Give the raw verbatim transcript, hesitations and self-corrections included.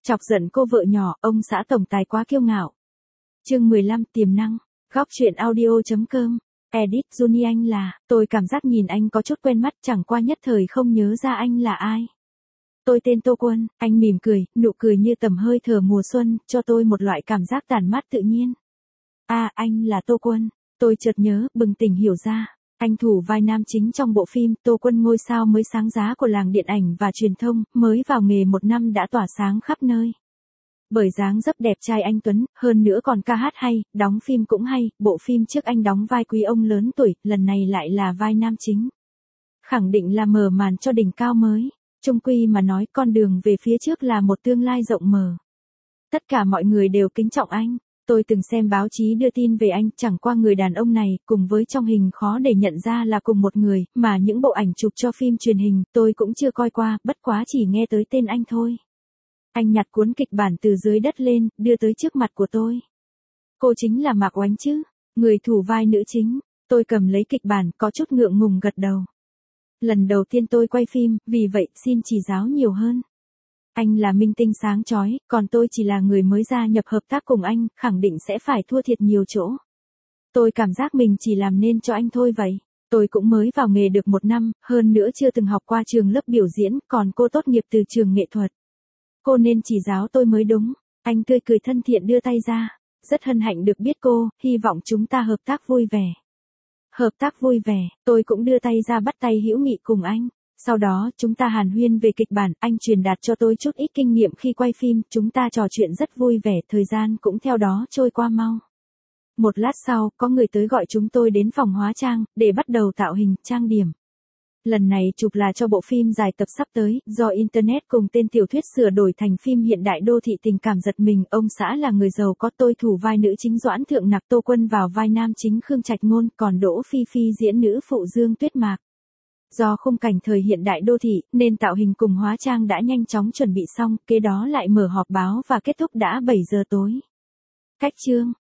Chọc giận cô vợ nhỏ, ông xã tổng tài quá kiêu ngạo. Chương mười lăm, tiềm năng. Góc truyện audio.com. Edit Juni anh là, tôi cảm giác nhìn anh có chút quen mắt, chẳng qua nhất thời không nhớ ra anh là ai. Tôi tên Tô Quân, anh mỉm cười, nụ cười như tầm hơi thở mùa xuân, cho tôi một loại cảm giác tản mát tự nhiên. À, anh là Tô Quân. Tôi chợt nhớ, bừng tỉnh hiểu ra. Anh thủ vai nam chính trong bộ phim Tô Quân, ngôi sao mới sáng giá của làng điện ảnh và truyền thông, mới vào nghề một năm đã tỏa sáng khắp nơi. Bởi dáng dấp đẹp trai anh tuấn, hơn nữa còn ca hát hay, đóng phim cũng hay, bộ phim trước anh đóng vai quý ông lớn tuổi, lần này lại là vai nam chính. Khẳng định là mở màn cho đỉnh cao mới. Chung quy mà nói, con đường về phía trước là một tương lai rộng mở. Tất cả mọi người đều kính trọng anh. Tôi từng xem báo chí đưa tin về anh, chẳng qua người đàn ông này, cùng với trong hình khó để nhận ra là cùng một người, mà những bộ ảnh chụp cho phim truyền hình, tôi cũng chưa coi qua, bất quá chỉ nghe tới tên anh thôi. Anh nhặt cuốn kịch bản từ dưới đất lên, đưa tới trước mặt của tôi. Cô chính là Mạc Oánh chứ, người thủ vai nữ chính. Tôi cầm lấy kịch bản, có chút ngượng ngùng gật đầu. Lần đầu tiên tôi quay phim, vì vậy xin chỉ giáo nhiều hơn. Anh là minh tinh sáng chói, còn tôi chỉ là người mới gia nhập hợp tác cùng anh, khẳng định sẽ phải thua thiệt nhiều chỗ. Tôi cảm giác mình chỉ làm nên cho anh thôi vậy. Tôi cũng mới vào nghề được một năm, hơn nữa chưa từng học qua trường lớp biểu diễn, còn cô tốt nghiệp từ trường nghệ thuật. Cô nên chỉ giáo tôi mới đúng. Anh tươi cười thân thiện đưa tay ra. Rất hân hạnh được biết cô, hy vọng chúng ta hợp tác vui vẻ. Hợp tác vui vẻ, tôi cũng đưa tay ra bắt tay hữu nghị cùng anh. Sau đó, chúng ta hàn huyên về kịch bản, anh truyền đạt cho tôi chút ít kinh nghiệm khi quay phim, chúng ta trò chuyện rất vui vẻ, thời gian cũng theo đó trôi qua mau. Một lát sau, có người tới gọi chúng tôi đến phòng hóa trang, để bắt đầu tạo hình, trang điểm. Lần này chụp là cho bộ phim dài tập sắp tới, do Internet cùng tên tiểu thuyết sửa đổi thành phim hiện đại đô thị tình cảm giật mình. Ông xã là người giàu có, tôi thủ vai nữ chính Doãn Thượng Nặc, Tô Quân vào vai nam chính Khương Trạch Ngôn, còn Đỗ Phi Phi diễn nữ phụ Dương Tuyết Mạc. Do khung cảnh thời hiện đại đô thị, nên tạo hình cùng hóa trang đã nhanh chóng chuẩn bị xong, kế đó lại mở họp báo và kết thúc đã bảy giờ tối. Cách chương.